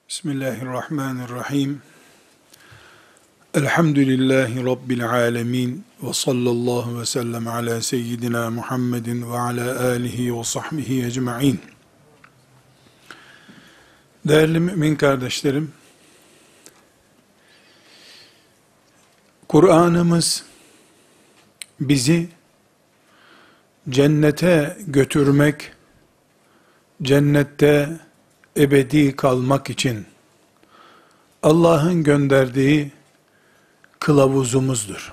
Bismillahirrahmanirrahim. Elhamdülillahi Rabbil alemin. Ve sallallahu ve sellem ala seyyidina Muhammedin ve ala alihi ve sahbihi ecma'in. Değerli mümin kardeşlerim, Kur'an'ımız bizi cennete götürmek, cennette ebedi kalmak için Allah'ın gönderdiği kılavuzumuzdur.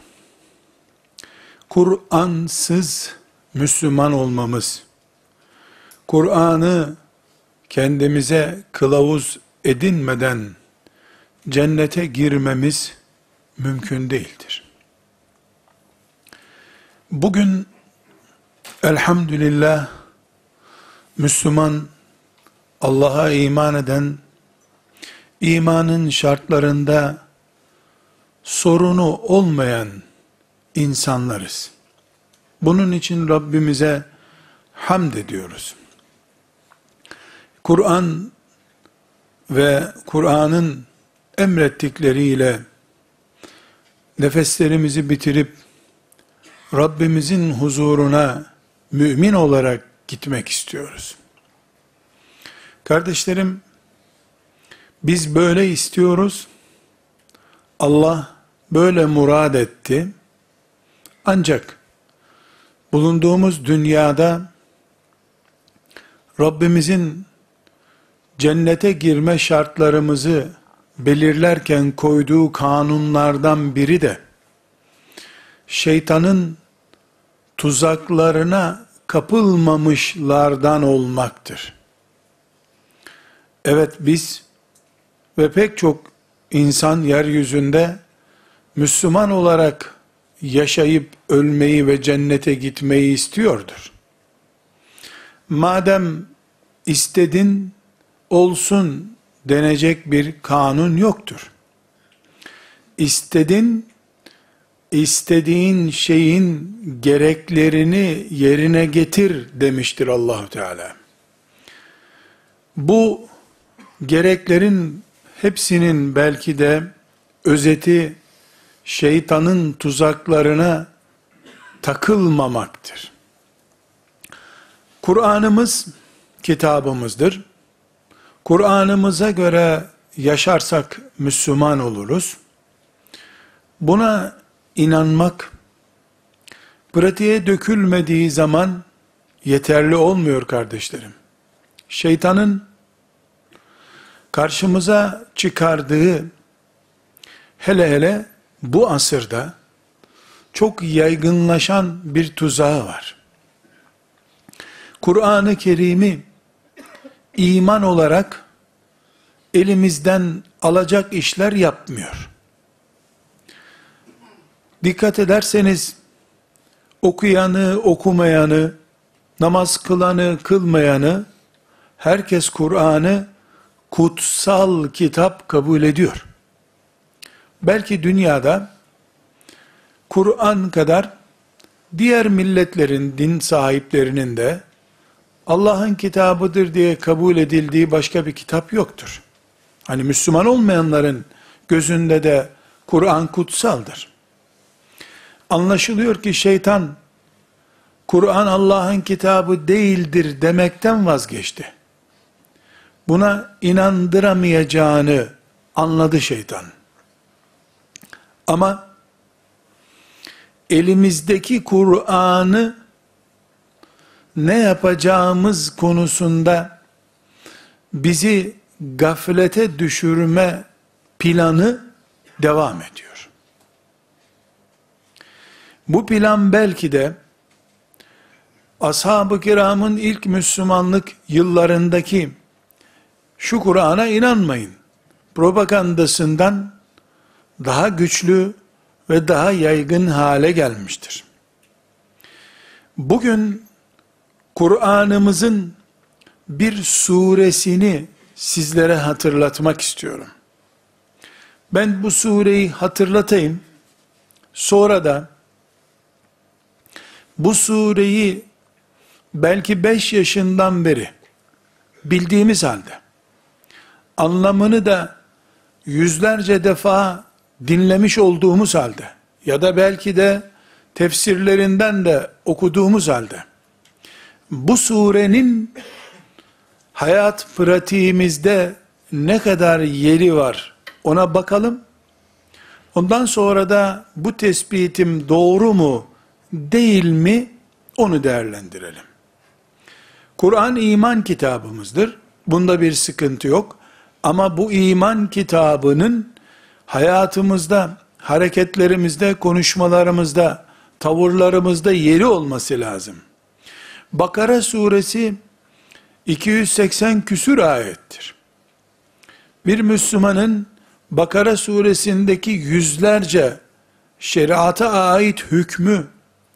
Kur'ansız Müslüman olmamız, Kur'an'ı kendimize kılavuz edinmeden cennete girmemiz mümkün değildir. Bugün elhamdülillah Müslüman, Allah'a iman eden, imanın şartlarında sorunu olmayan insanlarız. Bunun için Rabbimize hamd ediyoruz. Kur'an ve Kur'an'ın emrettikleriyle nefeslerimizi bitirip Rabbimizin huzuruna mümin olarak gitmek istiyoruz. Kardeşlerim, biz böyle istiyoruz. Allah böyle murad etti. Ancak bulunduğumuz dünyada Rabbimizin cennete girme şartlarımızı belirlerken koyduğu kanunlardan biri de şeytanın tuzaklarına kapılmamışlardan olmaktır. Evet, biz ve pek çok insan yeryüzünde Müslüman olarak yaşayıp ölmeyi ve cennete gitmeyi istiyordur. Madem istedin olsun denecek bir kanun yoktur. İstedin, istediğin şeyin gereklerini yerine getir demiştir Allah-u Teala. Bu gereklerin hepsinin belki de özeti şeytanın tuzaklarına takılmamaktır. Kur'an'ımız kitabımızdır. Kur'an'ımıza göre yaşarsak Müslüman oluruz. Buna inanmak, pratiğe dökülmediği zaman yeterli olmuyor kardeşlerim. Şeytanın karşımıza çıkardığı, hele hele bu asırda çok yaygınlaşan bir tuzağı var. Kur'an-ı Kerim'i iman olarak elimizden alacak işler yapmıyor. Dikkat ederseniz okuyanı, okumayanı, namaz kılanı, kılmayanı, herkes Kur'an'ı kutsal kitap kabul ediyor. Belki dünyada Kur'an kadar diğer milletlerin, din sahiplerinin de Allah'ın kitabıdır diye kabul edildiği başka bir kitap yoktur. Hani Müslüman olmayanların gözünde de Kur'an kutsaldır. Anlaşılıyor ki şeytan Kur'an Allah'ın kitabı değildir demekten vazgeçti. Buna inandıramayacağını anladı şeytan. Ama elimizdeki Kur'an'ı ne yapacağımız konusunda bizi gaflete düşürme planı devam ediyor. Bu plan belki de ashab-ı kiramın ilk Müslümanlık yıllarındaki şu Kur'an'a inanmayın propagandasından daha güçlü ve daha yaygın hale gelmiştir. Bugün Kur'an'ımızın bir suresini sizlere hatırlatmak istiyorum. Ben bu sureyi hatırlatayım. Sonra da bu sureyi belki 5 yaşından beri bildiğimiz halde anlamını da yüzlerce defa dinlemiş olduğumuz halde ya da belki de tefsirlerinden de okuduğumuz halde bu surenin hayat pratiğimizde ne kadar yeri var ona bakalım. Ondan sonra da bu tespitim doğru mu değil mi onu değerlendirelim. Kur'an iman kitabımızdır. Bunda bir sıkıntı yok. Ama bu iman kitabının hayatımızda, hareketlerimizde, konuşmalarımızda, tavırlarımızda yeri olması lazım. Bakara suresi 280 küsur ayettir. Bir Müslümanın Bakara suresindeki yüzlerce şeriata ait hükmü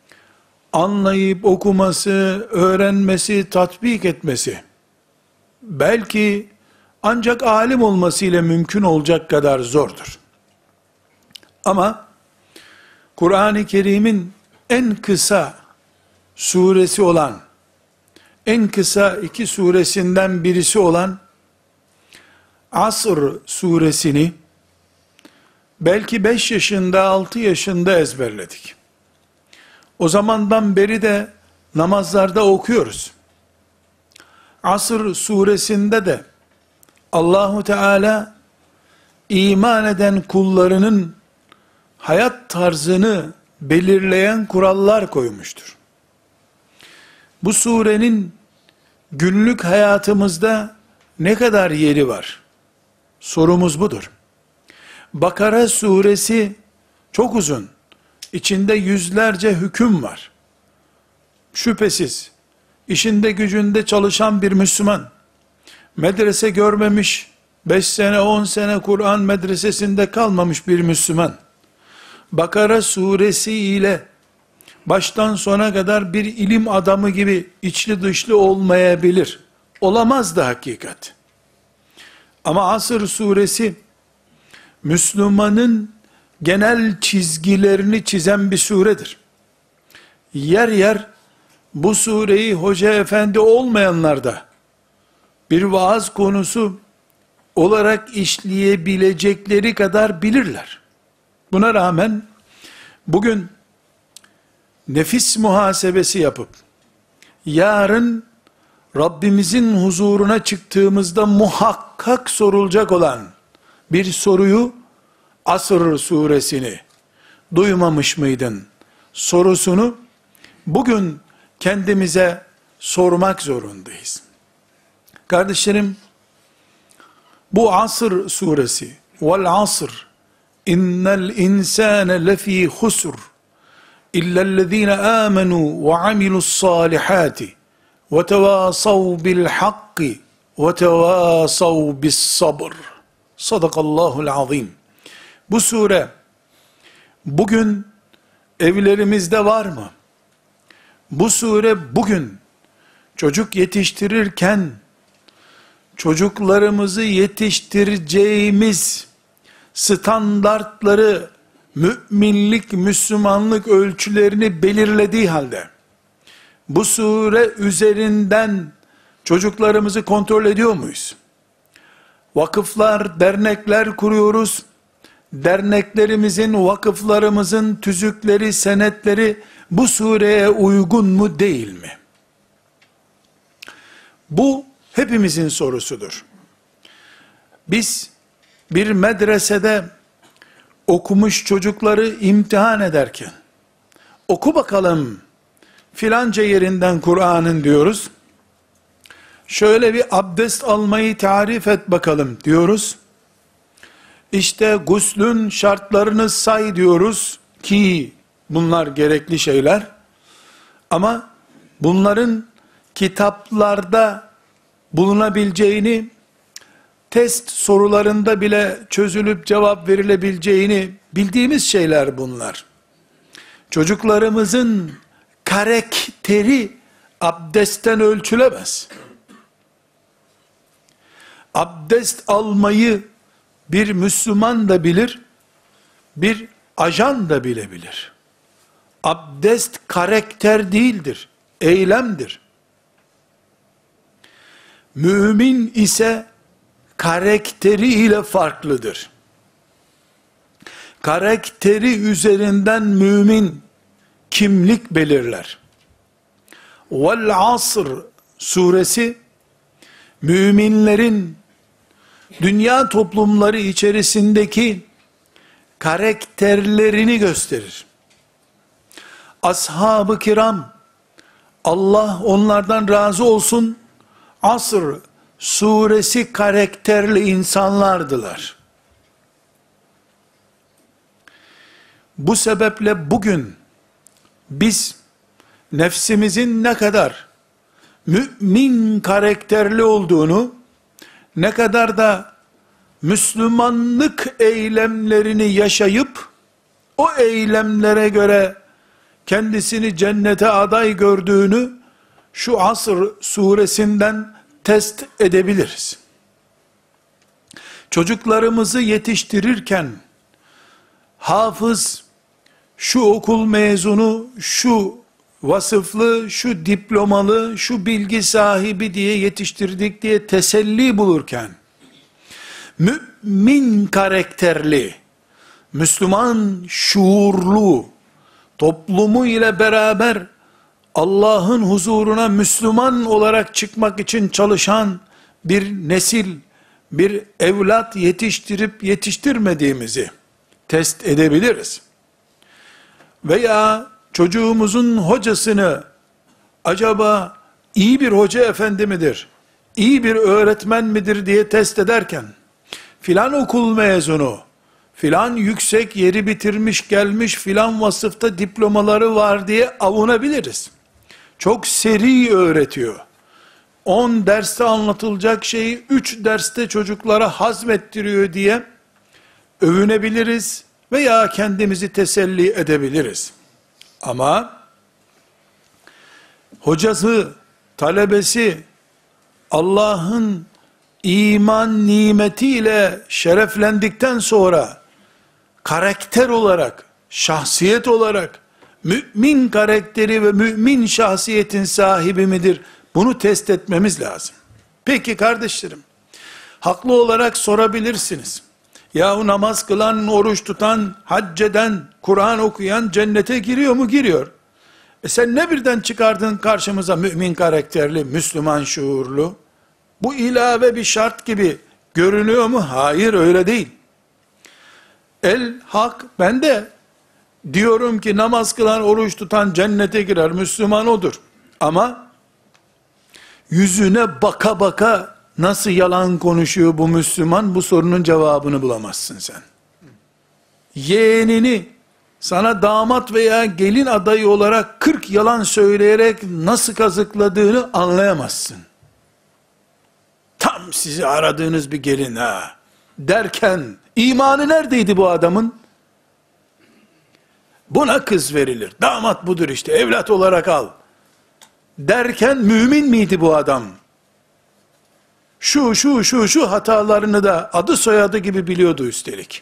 anlayıp okuması, öğrenmesi, tatbik etmesi belki ancak alim olmasıyla mümkün olacak kadar zordur. Ama Kur'an-ı Kerim'in en kısa suresi olan, en kısa iki suresinden birisi olan Asr suresini belki 5 yaşında, 6 yaşında ezberledik. O zamandan beri de namazlarda okuyoruz. Asr suresinde de Allahu Teala iman eden kullarının hayat tarzını belirleyen kurallar koymuştur. Bu surenin günlük hayatımızda ne kadar yeri var? Sorumuz budur. Bakara suresi çok uzun. İçinde yüzlerce hüküm var. Şüphesiz işinde gücünde çalışan bir Müslüman, medrese görmemiş, 5 sene 10 sene Kur'an medresesinde kalmamış bir Müslüman, Bakara suresi ile baştan sona kadar bir ilim adamı gibi içli dışlı olmayabilir. Olamaz da hakikat. Ama Asr suresi, Müslümanın genel çizgilerini çizen bir suredir. Yer yer bu sureyi hoca efendi olmayanlar da bir vaaz konusu olarak işleyebilecekleri kadar bilirler. Buna rağmen bugün nefis muhasebesi yapıp yarın Rabbimizin huzuruna çıktığımızda muhakkak sorulacak olan bir soruyu, Asr suresini duymamış mıydın sorusunu bugün kendimize sormak zorundayız. Kardeşlerim, bu Asr suresi, vel asr, innel insane lefî husr, illellezîne âmenû ve amilussâlihâti, ve tevâsav bil hakki, ve tevâsav bis sabr. Sadakallahul azim. Bu sure bugün evlerimizde var mı? Bu sure bugün çocuk yetiştirirken çocuklarımızı yetiştireceğimiz standartları, müminlik, Müslümanlık ölçülerini belirlediği halde bu sure üzerinden çocuklarımızı kontrol ediyor muyuz? Vakıflar, dernekler kuruyoruz. Derneklerimizin, vakıflarımızın tüzükleri, senetleri bu sureye uygun mu değil mi? Bu hepimizin sorusudur. Biz bir medresede okumuş çocukları imtihan ederken, oku bakalım filanca yerinden Kur'an'ın diyoruz. Şöyle bir abdest almayı tarif et bakalım diyoruz. İşte guslün şartlarını say diyoruz ki bunlar gerekli şeyler. Ama bunların kitaplarda bulunabileceğini, test sorularında bile çözülüp cevap verilebileceğini bildiğimiz şeyler bunlar. Çocuklarımızın karakteri abdestten ölçülemez. Abdest almayı bir Müslüman da bilir, bir ajan da bilebilir. Abdest karakter değildir, eylemdir. Mümin ise karakteriyle farklıdır. Karakteri üzerinden mümin kimlik belirler. Vel Asr suresi müminlerin dünya toplumları içerisindeki karakterlerini gösterir. Ashab-ı kiram, Allah onlardan razı olsun, Asr suresi karakterli insanlardılar. Bu sebeple bugün biz nefsimizin ne kadar mümin karakterli olduğunu, ne kadar da Müslümanlık eylemlerini yaşayıp o eylemlere göre kendisini cennete aday gördüğünü şu Asr suresinden test edebiliriz. Çocuklarımızı yetiştirirken hafız, şu okul mezunu, şu vasıflı, şu diplomalı, şu bilgi sahibi diye yetiştirdik diye teselli bulurken, mümin karakterli, Müslüman şuurlu, toplumu ile beraber Allah'ın huzuruna Müslüman olarak çıkmak için çalışan bir nesil, bir evlat yetiştirip yetiştirmediğimizi test edebiliriz. Veya çocuğumuzun hocasını acaba iyi bir hoca efendi midir, iyi bir öğretmen midir diye test ederken, filan okul mezunu, filan yüksek yeri bitirmiş gelmiş, filan vasıfta diplomaları var diye avunabiliriz. Çok seri öğretiyor. 10 derste anlatılacak şeyi 3 derste çocuklara hazmettiriyor diye övünebiliriz veya kendimizi teselli edebiliriz. Ama hocası, talebesi Allah'ın iman nimetiyle şereflendikten sonra karakter olarak, şahsiyet olarak mümin karakteri ve mümin şahsiyetin sahibi midir? Bunu test etmemiz lazım. Peki kardeşlerim, haklı olarak sorabilirsiniz. Yahu namaz kılan, oruç tutan, hac eden, Kur'an okuyan cennete giriyor mu? Giriyor. Sen ne birden çıkardın karşımıza mümin karakterli, Müslüman şuurlu? Bu ilave bir şart gibi görünüyor mu? Hayır, öyle değil. El hak, ben de diyorum ki namaz kılan, oruç tutan cennete girer, Müslüman odur. Ama yüzüne baka baka nasıl yalan konuşuyor bu Müslüman, bu sorunun cevabını bulamazsın sen. Yeğenini sana damat veya gelin adayı olarak 40 yalan söyleyerek nasıl kazıkladığını anlayamazsın. Tam sizi aradığınız bir gelin ha derken, imanı neredeydi bu adamın? Buna kız verilir, damat budur işte, evlat olarak al derken mümin miydi bu adam? Şu hatalarını da adı soyadı gibi biliyordu üstelik.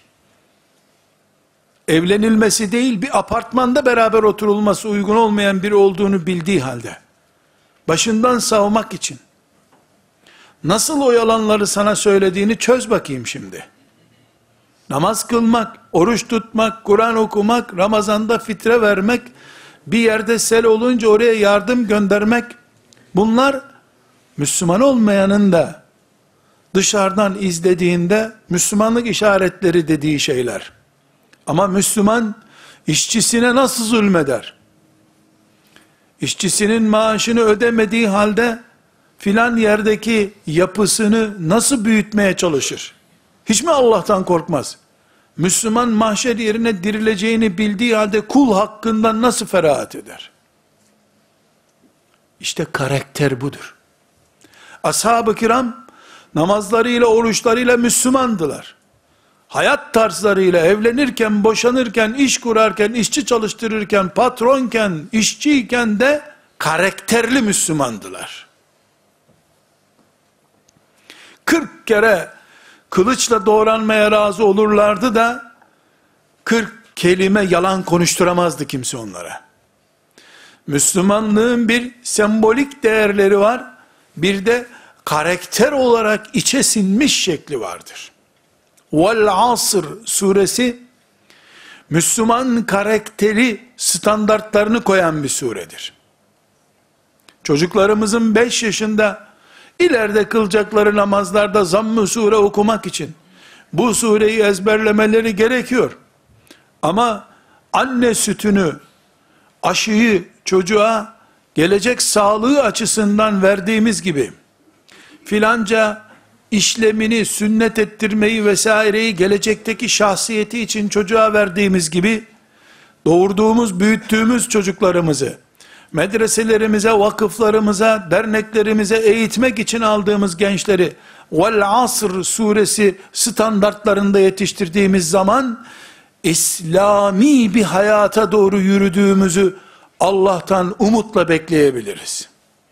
Evlenilmesi değil, bir apartmanda beraber oturulması uygun olmayan biri olduğunu bildiği halde, başından savmak için, nasıl o yalanları sana söylediğini çöz bakayım şimdi. Namaz kılmak, oruç tutmak, Kur'an okumak, Ramazan'da fitre vermek, bir yerde sel olunca oraya yardım göndermek, bunlar Müslüman olmayanın da dışarıdan izlediğinde Müslümanlık işaretleri dediği şeyler. Ama Müslüman işçisine nasıl zulmeder? İşçisinin maaşını ödemediği halde filan yerdeki yapısını nasıl büyütmeye çalışır? Hiç mi Allah'tan korkmaz? Müslüman mahşer yerine dirileceğini bildiği halde kul hakkından nasıl ferahat eder? İşte karakter budur. Ashab-ı kiram namazlarıyla, oruçlarıyla Müslümandılar. Hayat tarzlarıyla evlenirken, boşanırken, iş kurarken, işçi çalıştırırken, patronken, işçiyken de karakterli Müslümandılar. 40 kere kılıçla doğranmaya razı olurlardı da 40 kelime yalan konuşturamazdı kimse onlara. Müslümanlığın bir sembolik değerleri var, bir de karakter olarak içe sinmiş şekli vardır. Vel Asr suresi, Müslüman karakteri standartlarını koyan bir suredir. Çocuklarımızın 5 yaşında ileride kılacakları namazlarda zamm-ı sure okumak için bu sureyi ezberlemeleri gerekiyor. Ama anne sütünü, aşıyı çocuğa gelecek sağlığı açısından verdiğimiz gibi, filanca işlemini, sünnet ettirmeyi vesaireyi gelecekteki şahsiyeti için çocuğa verdiğimiz gibi, doğurduğumuz, büyüttüğümüz çocuklarımızı, medreselerimize, vakıflarımıza, derneklerimize eğitmek için aldığımız gençleri, Vel Asr suresi standartlarında yetiştirdiğimiz zaman, İslami bir hayata doğru yürüdüğümüzü Allah'tan umutla bekleyebiliriz.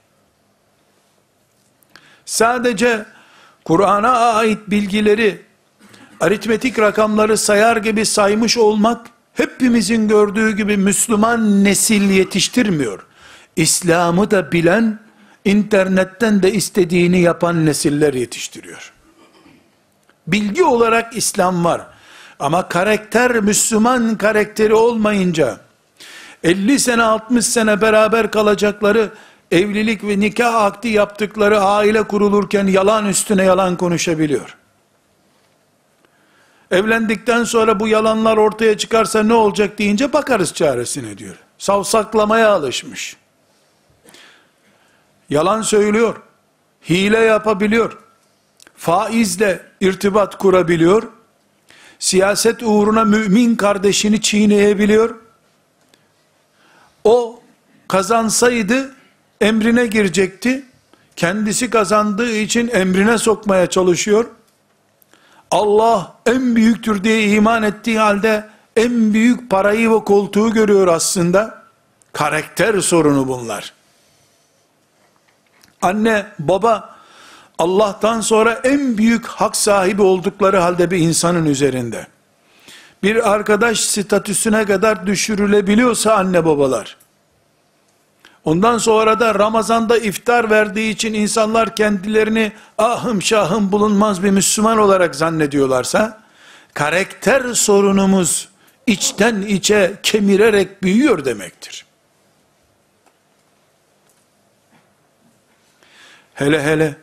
Sadece Kur'an'a ait bilgileri, aritmetik rakamları sayar gibi saymış olmak, hepimizin gördüğü gibi Müslüman nesil yetiştirmiyor. İslam'ı da bilen, internetten de istediğini yapan nesiller yetiştiriyor. Bilgi olarak İslam var. Ama karakter, Müslüman karakteri olmayınca, 50 sene 60 sene beraber kalacakları, evlilik ve nikah akdi yaptıkları aile kurulurken yalan üstüne yalan konuşabiliyor. Evlendikten sonra bu yalanlar ortaya çıkarsa ne olacak deyince bakarız çaresine diyor. Savsaklamaya alışmış. Yalan söylüyor, hile yapabiliyor, faizle irtibat kurabiliyor, siyaset uğruna mümin kardeşini çiğneyebiliyor. O kazansaydı emrine girecekti. Kendisi kazandığı için emrine sokmaya çalışıyor. Allah en büyüktür diye iman ettiği halde en büyük parayı ve koltuğu görüyor aslında. Karakter sorunu bunlar. Anne, baba Allah'tan sonra en büyük hak sahibi oldukları halde bir insanın üzerinde, bir arkadaş statüsüne kadar düşürülebiliyorsa anne babalar, ondan sonra da Ramazan'da iftar verdiği için insanlar kendilerini ahım şahım bulunmaz bir Müslüman olarak zannediyorlarsa, karakter sorunumuz içten içe kemirerek büyüyor demektir. Hele hele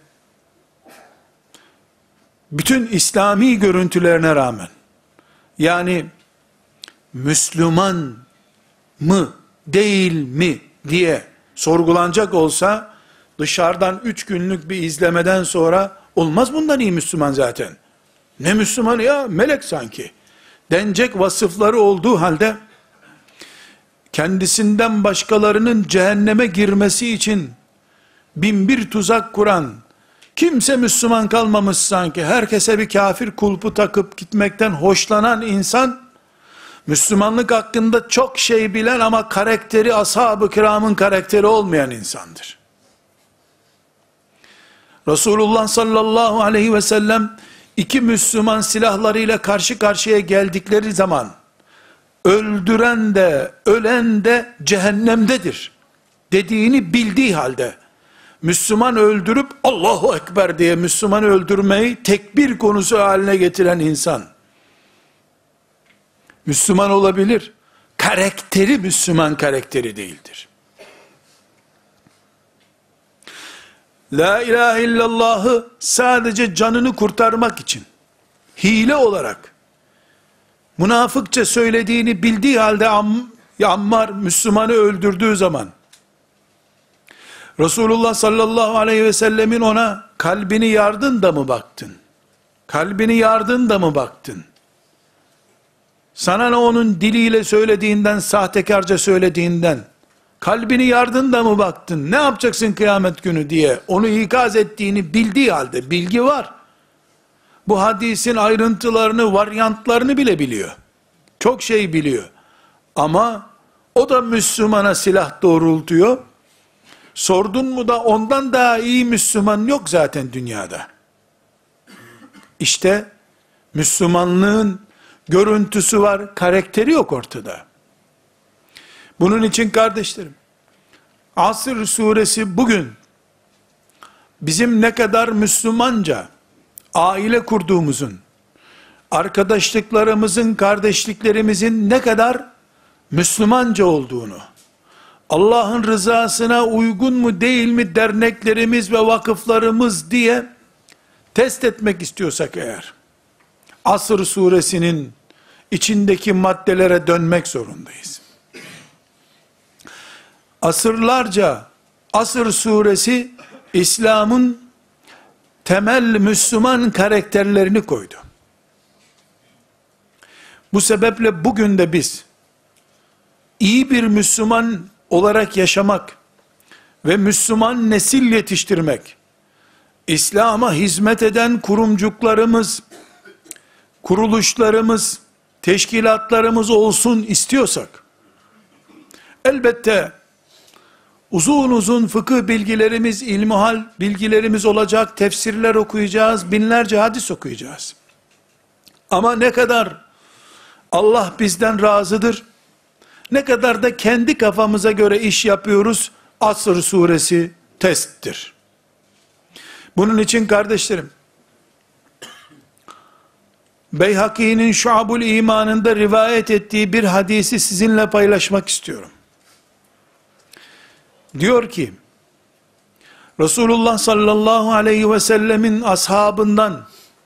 bütün İslami görüntülerine rağmen, yani Müslüman mı değil mi diye sorgulanacak olsa, dışarıdan 3 günlük bir izlemeden sonra olmaz bundan iyi Müslüman zaten. Ne Müslüman ya, melek sanki denecek vasıfları olduğu halde, kendisinden başkalarının cehenneme girmesi için bin bir tuzak kuran, kimse Müslüman kalmamış sanki, herkese bir kafir kulpu takıp gitmekten hoşlanan insan, Müslümanlık hakkında çok şey bilen ama karakteri ashab-ı kiramın karakteri olmayan insandır. Resulullah sallallahu aleyhi ve sellem, 2 Müslüman silahlarıyla karşı karşıya geldikleri zaman, öldüren de ölen de cehennemdedir dediğini bildiği halde, Müslüman öldürüp Allahu Ekber diye Müslüman öldürmeyi tekbir konusu haline getiren insan, Müslüman olabilir, karakteri Müslüman karakteri değildir. La ilahe illallah'ı sadece canını kurtarmak için, hile olarak, münafıkça söylediğini bildiği halde Ammar Müslümanı öldürdüğü zaman, Resulullah sallallahu aleyhi ve sellemin ona kalbini yardın da mı baktın? Kalbini yardın da mı baktın? Sana ne onun diliyle söylediğinden, sahtekarca söylediğinden, kalbini yardın da mı baktın? Ne yapacaksın kıyamet günü diye onu ikaz ettiğini bildiği halde, bilgi var. Bu hadisin ayrıntılarını, varyantlarını bile biliyor. Çok şey biliyor. Ama o da Müslümana silah doğrultuyor. Sordun mu da ondan daha iyi Müslüman yok zaten dünyada. İşte Müslümanlığın görüntüsü var, karakteri yok ortada. Bunun için kardeşlerim, Asr suresi bugün bizim ne kadar Müslümanca aile kurduğumuzun, arkadaşlıklarımızın, kardeşliklerimizin ne kadar Müslümanca olduğunu, Allah'ın rızasına uygun mu değil mi derneklerimiz ve vakıflarımız diye test etmek istiyorsak eğer, Asr suresinin içindeki maddelere dönmek zorundayız. Asırlarca Asr suresi İslam'ın temel Müslüman karakterlerini koydu. Bu sebeple bugün de biz iyi bir Müslüman olarak yaşamak ve Müslüman nesil yetiştirmek, İslam'a hizmet eden kurumcuklarımız, kuruluşlarımız, teşkilatlarımız olsun istiyorsak, elbette uzun uzun fıkıh bilgilerimiz, ilmihal bilgilerimiz olacak, tefsirler okuyacağız, binlerce hadis okuyacağız. Ama ne kadar Allah bizden razıdır, ne kadar da kendi kafamıza göre iş yapıyoruz, Asr suresi testtir. Bunun için kardeşlerim, Beyhaki'nin Şuabul İman'ında rivayet ettiği bir hadisi sizinle paylaşmak istiyorum. Diyor ki, Resulullah sallallahu aleyhi ve sellemin ashabından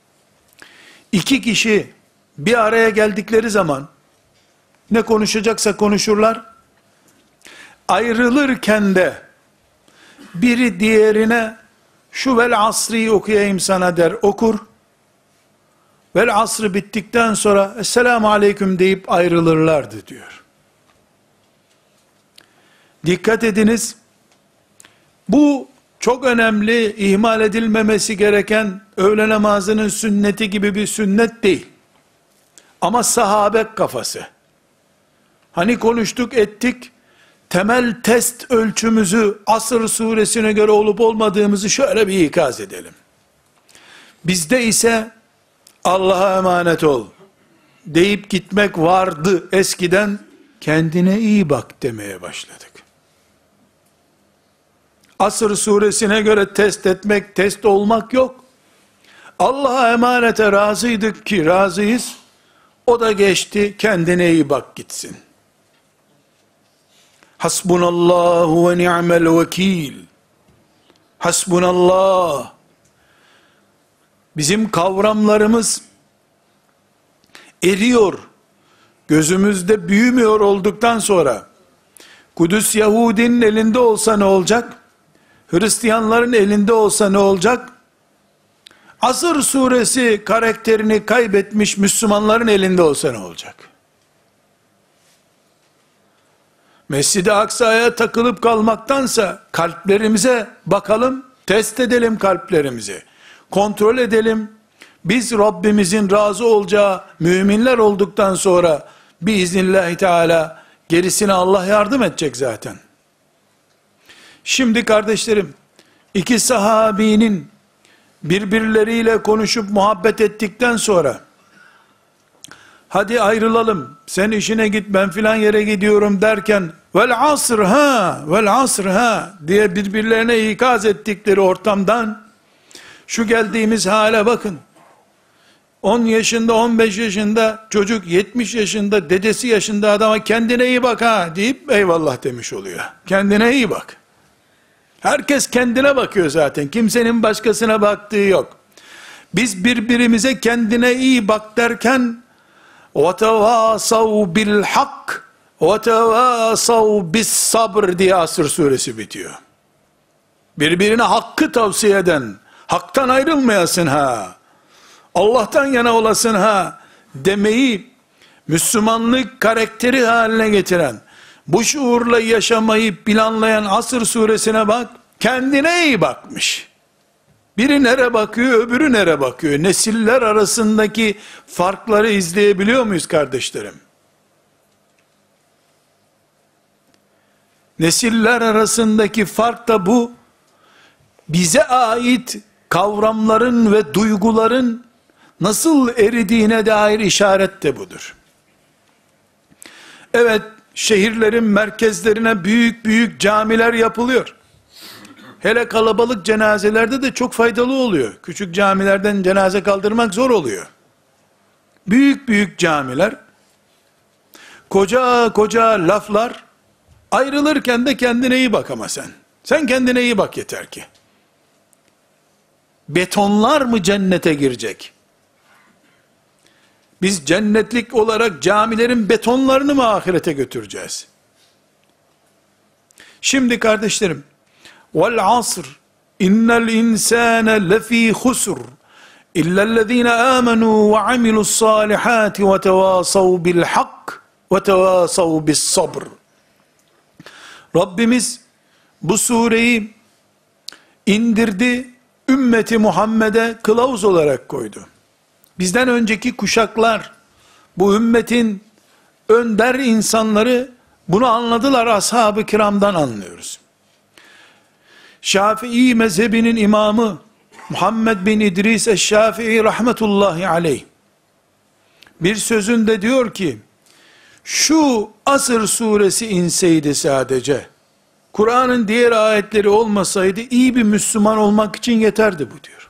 2 kişi bir araya geldikleri zaman, ne konuşacaksa konuşurlar, ayrılırken de biri diğerine şu vel asrı okuyayım sana der, okur, vel asrı bittikten sonra esselamu aleyküm deyip ayrılırlardı diyor. Dikkat ediniz, bu çok önemli, ihmal edilmemesi gereken öğle namazının sünneti gibi bir sünnet değil. Ama sahabe kafası. Hani konuştuk ettik, temel test ölçümüzü Asr suresine göre olup olmadığımızı şöyle bir ikaz edelim. Bizde ise Allah'a emanet ol deyip gitmek vardı eskiden, kendine iyi bak demeye başladık. Asr suresine göre test etmek, test olmak yok. Allah'a emanete razıydık ki razıyız, o da geçti, kendine iyi bak gitsin. Hasbunallahu ve ni'mel vekil. Hasbunallah. Bizim kavramlarımız eriyor, gözümüzde büyümüyor olduktan sonra, Kudüs Yahudinin elinde olsa ne olacak? Hristiyanların elinde olsa ne olacak? Asr suresi karakterini kaybetmiş Müslümanların elinde olsa ne olacak? Mescid-i Aksa'ya takılıp kalmaktansa kalplerimize bakalım, test edelim kalplerimizi. Kontrol edelim. Biz Rabbimizin razı olacağı müminler olduktan sonra biiznillahü teala gerisine Allah yardım edecek zaten. Şimdi kardeşlerim, 2 sahabinin birbirleriyle konuşup muhabbet ettikten sonra hadi ayrılalım, sen işine git ben filan yere gidiyorum derken vel asr ha vel asr ha diye birbirlerine ikaz ettikleri ortamdan şu geldiğimiz hale bakın. 10 yaşında 15 yaşında çocuk 70 yaşında dedesi yaşında adama kendine iyi bak ha deyip eyvallah demiş oluyor. Kendine iyi bak. Herkes kendine bakıyor zaten. Kimsenin başkasına baktığı yok. Biz birbirimize kendine iyi bak derken وَتَوَاسَوْا بِالْحَقِّ وَتَوَاسَوْا بِالصَّبْرِ diye Asr suresi bitiyor. Birbirine hakkı tavsiye eden, haktan ayrılmayasın ha, Allah'tan yana olasın ha demeyi Müslümanlık karakteri haline getiren, bu şuurla yaşamayı planlayan Asr suresine bak, kendine iyi bakmış. Biri nereye bakıyor, öbürü nereye bakıyor? Nesiller arasındaki farkları izleyebiliyor muyuz kardeşlerim? Nesiller arasındaki fark da bu. Bize ait kavramların ve duyguların nasıl eridiğine dair işaret de budur. Evet, şehirlerin merkezlerine büyük büyük camiler yapılıyor. Hele kalabalık cenazelerde de çok faydalı oluyor. Küçük camilerden cenaze kaldırmak zor oluyor. Büyük büyük camiler, koca koca laflar, ayrılırken de kendine iyi bak ama sen. Sen kendine iyi bak yeter ki. Betonlar mı cennete girecek? Biz cennetlik olarak camilerin betonlarını mı ahirete götüreceğiz? Şimdi kardeşlerim, vel asr innel insane lefî husr illellezîne âmenû ve amilussâlihâti ve tevâsav bil hak ve tevâsav bis sabr. Rabbimiz bu sureyi indirdi, ümmeti Muhammed'e kılavuz olarak koydu. Bizden önceki kuşaklar, bu ümmetin önder insanları bunu anladılar, ashab-ı kiramdan anlıyoruz. Şafii mezhebinin imamı Muhammed bin İdris eş-Şafii rahmetullahi aleyh bir sözünde diyor ki, şu Asr suresi inseydi sadece, Kur'an'ın diğer ayetleri olmasaydı iyi bir Müslüman olmak için yeterdi bu diyor.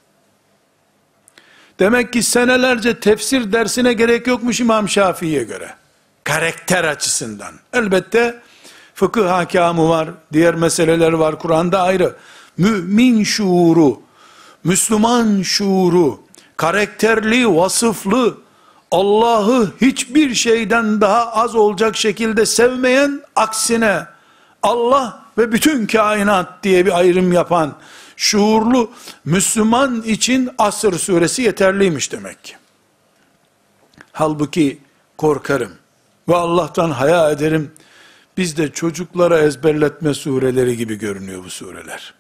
Demek ki senelerce tefsir dersine gerek yokmuş İmam Şafii'ye göre. Karakter açısından. Elbette fıkıh hakamı var, diğer meseleler var, Kur'an'da ayrı. Mümin şuuru, Müslüman şuuru, karakterli, vasıflı, Allah'ı hiçbir şeyden daha az olacak şekilde sevmeyen, aksine Allah ve bütün kainat diye bir ayrım yapan şuurlu Müslüman için Asr suresi yeterliymiş demek ki. Halbuki korkarım ve Allah'tan haya ederim, bizde çocuklara ezberletme sureleri gibi görünüyor bu sureler.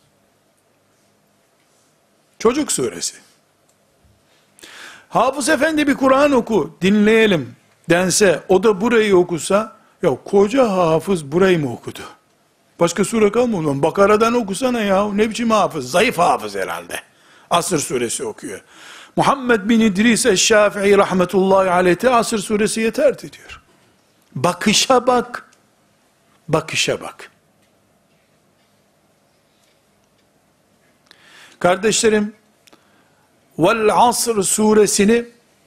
Çocuk suresi. Hafız efendi bir Kur'an oku, dinleyelim dense, o da burayı okusa, ya koca hafız burayı mı okudu? Başka sure kalmıyor. Bakara'dan okusana ya, ne biçim hafız? Zayıf hafız herhalde. Asr suresi okuyor. Muhammed bin İdris eş-Şafii rahmetullahi aleyhi Asr suresi yeterdi diyor. Bakışa bak. Bakışa bak. Kardeşlerim, Vel Asr suresini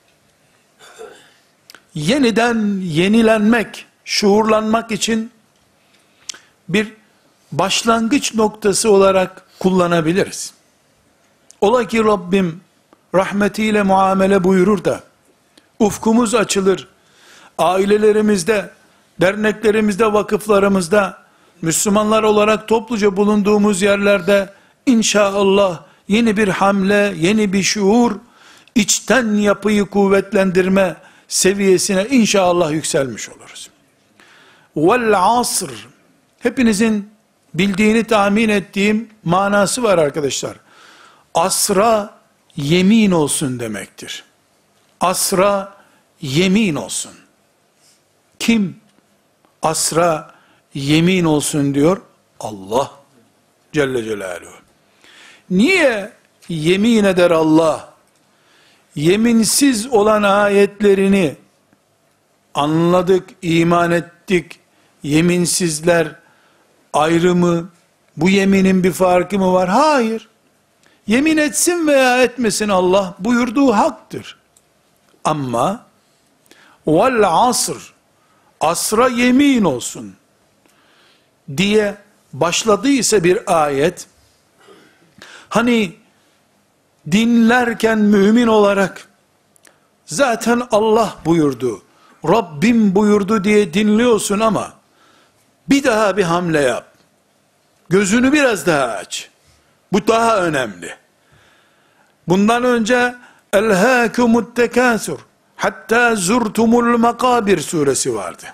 yeniden yenilenmek, şuurlanmak için bir başlangıç noktası olarak kullanabiliriz. Ola ki Rabbim rahmetiyle muamele buyurur da, ufkumuz açılır, ailelerimizde, derneklerimizde, vakıflarımızda, Müslümanlar olarak topluca bulunduğumuz yerlerde, İnşallah yeni bir hamle, yeni bir şuur, içten yapıyı kuvvetlendirme seviyesine inşallah yükselmiş oluruz. Vel asr, hepinizin bildiğini tahmin ettiğim manası var arkadaşlar. Asra yemin olsun demektir. Asra yemin olsun. Kim asra yemin olsun diyor? Allah Celle Celaluhu. Niye yemin eder Allah? Yeminsiz olan ayetlerini anladık, iman ettik. Yeminsizler ayrımı, bu yeminin bir farkı mı var? Hayır. Yemin etsin veya etmesin Allah buyurduğu haktır. Ama vel asr, asra yemin olsun diye başladıysa bir ayet, hani dinlerken mümin olarak zaten Allah buyurdu, Rabbim buyurdu diye dinliyorsun ama bir daha bir hamle yap. Gözünü biraz daha aç. Bu daha önemli. Bundan önce elhâkumut tekâsur hatta zurtumul makabir suresi vardı.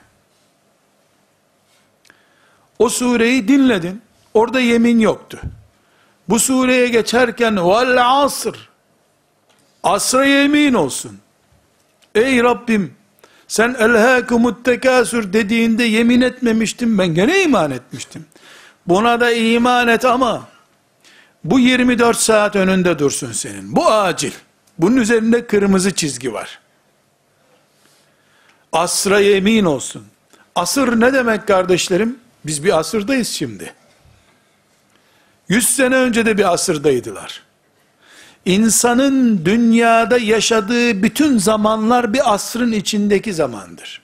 O sureyi dinledin. Orada yemin yoktu. Bu sureye geçerken vel asr, asra yemin olsun. Ey Rabbim, sen elhâkumut tekâsür dediğinde yemin etmemiştim, ben gene iman etmiştim. Buna da iman et ama bu 24 saat önünde dursun senin. Bu acil. Bunun üzerinde kırmızı çizgi var. Asra yemin olsun. Asır ne demek kardeşlerim? Biz bir asırdayız şimdi. 100 sene önce de bir asırdaydılar. İnsanın dünyada yaşadığı bütün zamanlar bir asrın içindeki zamandır.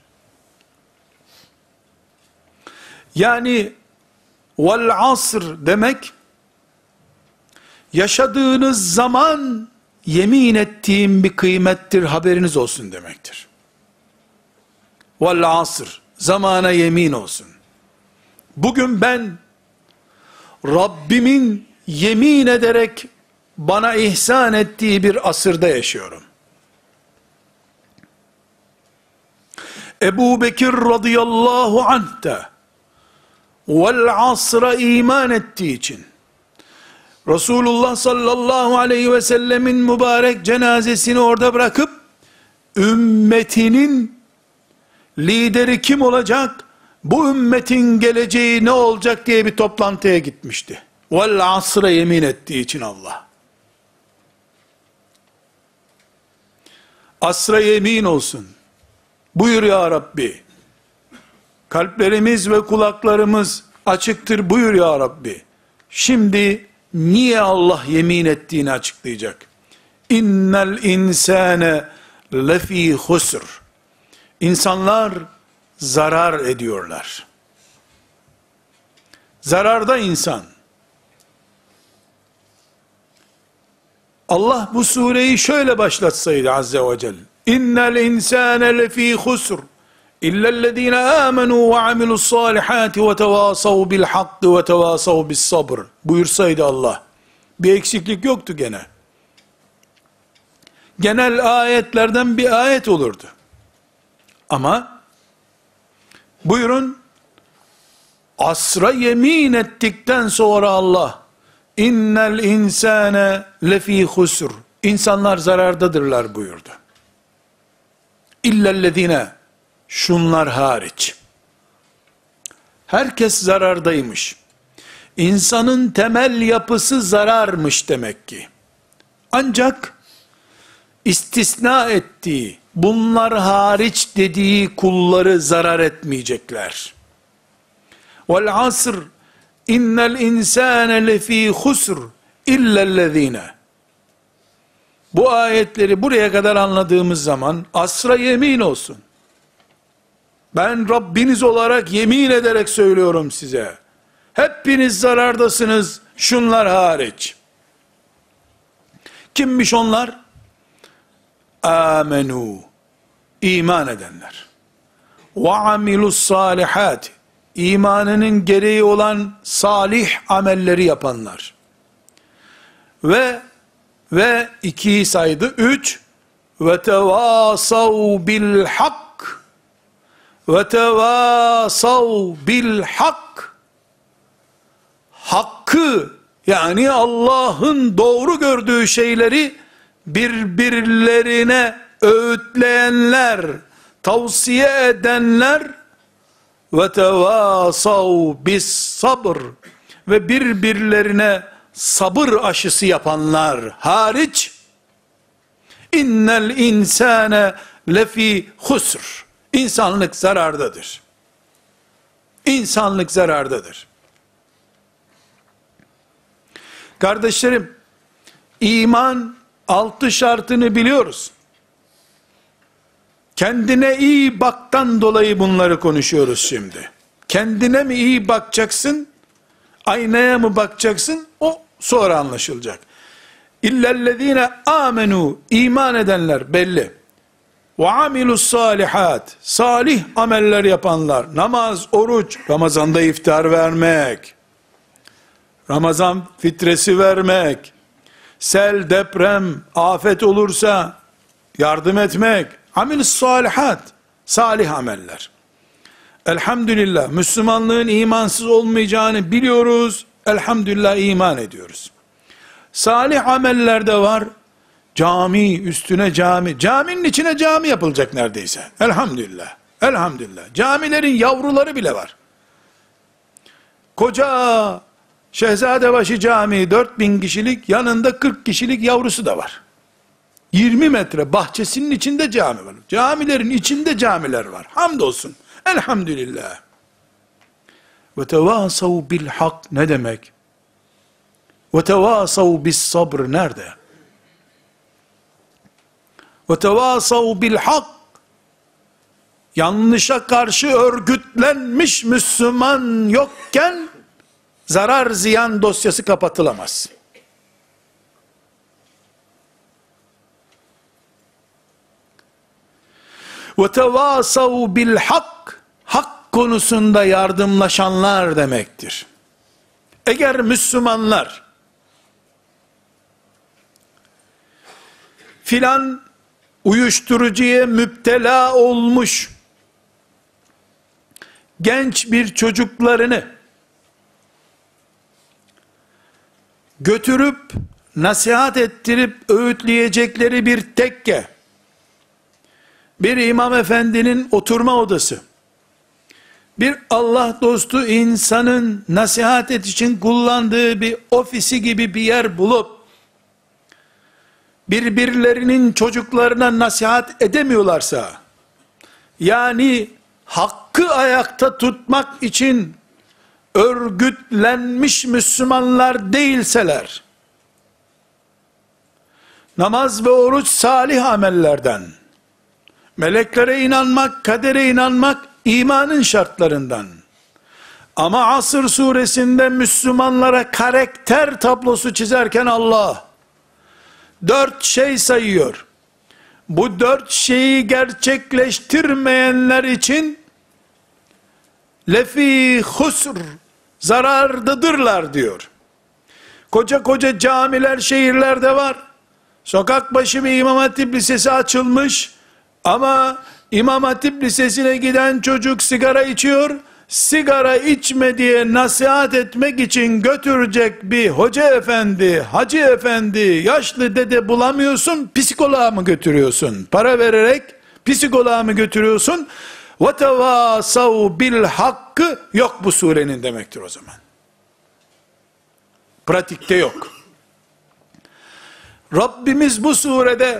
Yani vel asr demek, yaşadığınız zaman yemin ettiğim bir kıymettir, haberiniz olsun demektir. Vel asr, zamana yemin olsun. Bugün ben Rabbimin yemin ederek bana ihsan ettiği bir asırda yaşıyorum. Ebu Bekir radıyallahu anh da vel asra iman ettiği için Resulullah sallallahu aleyhi ve sellemin mübarek cenazesini orada bırakıp ümmetinin lideri kim olacak, bu ümmetin geleceği ne olacak diye bir toplantıya gitmişti. Vel asra yemin ettiği için Allah. Asra yemin olsun. Buyur ya Rabbi. Kalplerimiz ve kulaklarımız açıktır, buyur ya Rabbi. Şimdi niye Allah yemin ettiğini açıklayacak. İnnel insane lefî husr. İnsanlar zarar ediyorlar. Zararda insan. Allah bu sureyi şöyle başlatsaydı azze ve celle. İnnel insane lefî husr. İllellezîne âmenû ve amilussâlihâti ve tevâsav bil hakkı ve tevâsav bis sabr. Buyursaydı Allah. Bir eksiklik yoktu gene. Genel ayetlerden bir ayet olurdu. Ama buyurun, asra yemin ettikten sonra Allah, innel insane lefî husr. İnsanlar zarardadırlar buyurdu. İllellezîne, şunlar hariç. Herkes zarardaymış. İnsanın temel yapısı zararmış demek ki. Ancak istisna ettiği, bunlar hariç dediği kulları zarar etmeyecekler. Vel asr innel insane lefî husr illellezîne. Bu ayetleri buraya kadar anladığımız zaman asra yemin olsun. Ben Rabbiniz olarak yemin ederek söylüyorum size. Hepiniz zarardasınız, şunlar hariç. Kimmiş onlar? Âmenû, iman edenler. Ve amilus salihat, imanının gereği olan salih amelleri yapanlar. Ve ikiyi saydı, 3, ve tevâsav bil hak, ve tevâsav bil hak, hakkı, yani Allah'ın doğru gördüğü şeyleri birbirlerine öğütleyenler, tavsiye edenler, ve tevâsav bis sabr, ve birbirlerine sabır aşısı yapanlar hariç, innel insane lefî husr. İnsanlık zarardadır. İnsanlık zarardadır. Kardeşlerim, iman 6 şartını biliyoruz. Kendine iyi baktan dolayı bunları konuşuyoruz şimdi. Kendine mi iyi bakacaksın, aynaya mı bakacaksın, o sonra anlaşılacak. İllellezine amenu, iman edenler belli. Ve amilus salihat, salih ameller yapanlar, namaz, oruç, Ramazan'da iftar vermek, Ramazan fitresi vermek, sel, deprem, afet olursa yardım etmek, amilus salihat, salih ameller. Elhamdülillah, Müslümanlığın imansız olmayacağını biliyoruz, elhamdülillah iman ediyoruz. Salih ameller de var, cami üstüne cami, caminin içine cami yapılacak neredeyse, elhamdülillah, elhamdülillah. Camilerin yavruları bile var. Koca Şehzadebaşı Camii 4000 kişilik, yanında 40 kişilik yavrusu da var. 20 metre bahçesinin içinde cami var. Camilerin içinde camiler var. Hamdolsun. Elhamdülillah. Ve tevâsav bil hak ne demek? Ve tevasav bis sabr nerede? Ve tevasav bil hak. Yanlışa karşı örgütlenmiş Müslüman yokken zarar ziyan dosyası kapatılamaz. Ve tevasav bil hak, hak konusunda yardımlaşanlar demektir. Eğer Müslümanlar filan uyuşturucuya müptela olmuş genç bir çocuklarını götürüp nasihat ettirip öğütleyecekleri bir tekke, bir imam efendinin oturma odası, bir Allah dostu insanın nasihat et için kullandığı bir ofisi gibi bir yer bulup birbirlerinin çocuklarına nasihat edemiyorlarsa, yani hakkı ayakta tutmak için örgütlenmiş Müslümanlar değilseler, namaz ve oruç salih amellerden, meleklere inanmak, kadere inanmak imanın şartlarından, ama Asr suresinde Müslümanlara karakter tablosu çizerken Allah 4 şey sayıyor. Bu 4 şeyi gerçekleştirmeyenler için lefi husr, zarardadırlar diyor. Koca koca camiler şehirlerde var. Sokak başı bir İmam Hatip Lisesi açılmış ama İmam Hatip Lisesi'ne giden çocuk sigara içiyor. Sigara içme diye nasihat etmek için götürecek bir hoca efendi, hacı efendi, yaşlı dede bulamıyorsun, psikoloğa mı götürüyorsun? Para vererek psikoloğa mı götürüyorsun? وَتَوَاسَوْ بِالْحَقِّ yok bu surenin demektir o zaman. Pratikte yok. Rabbimiz bu surede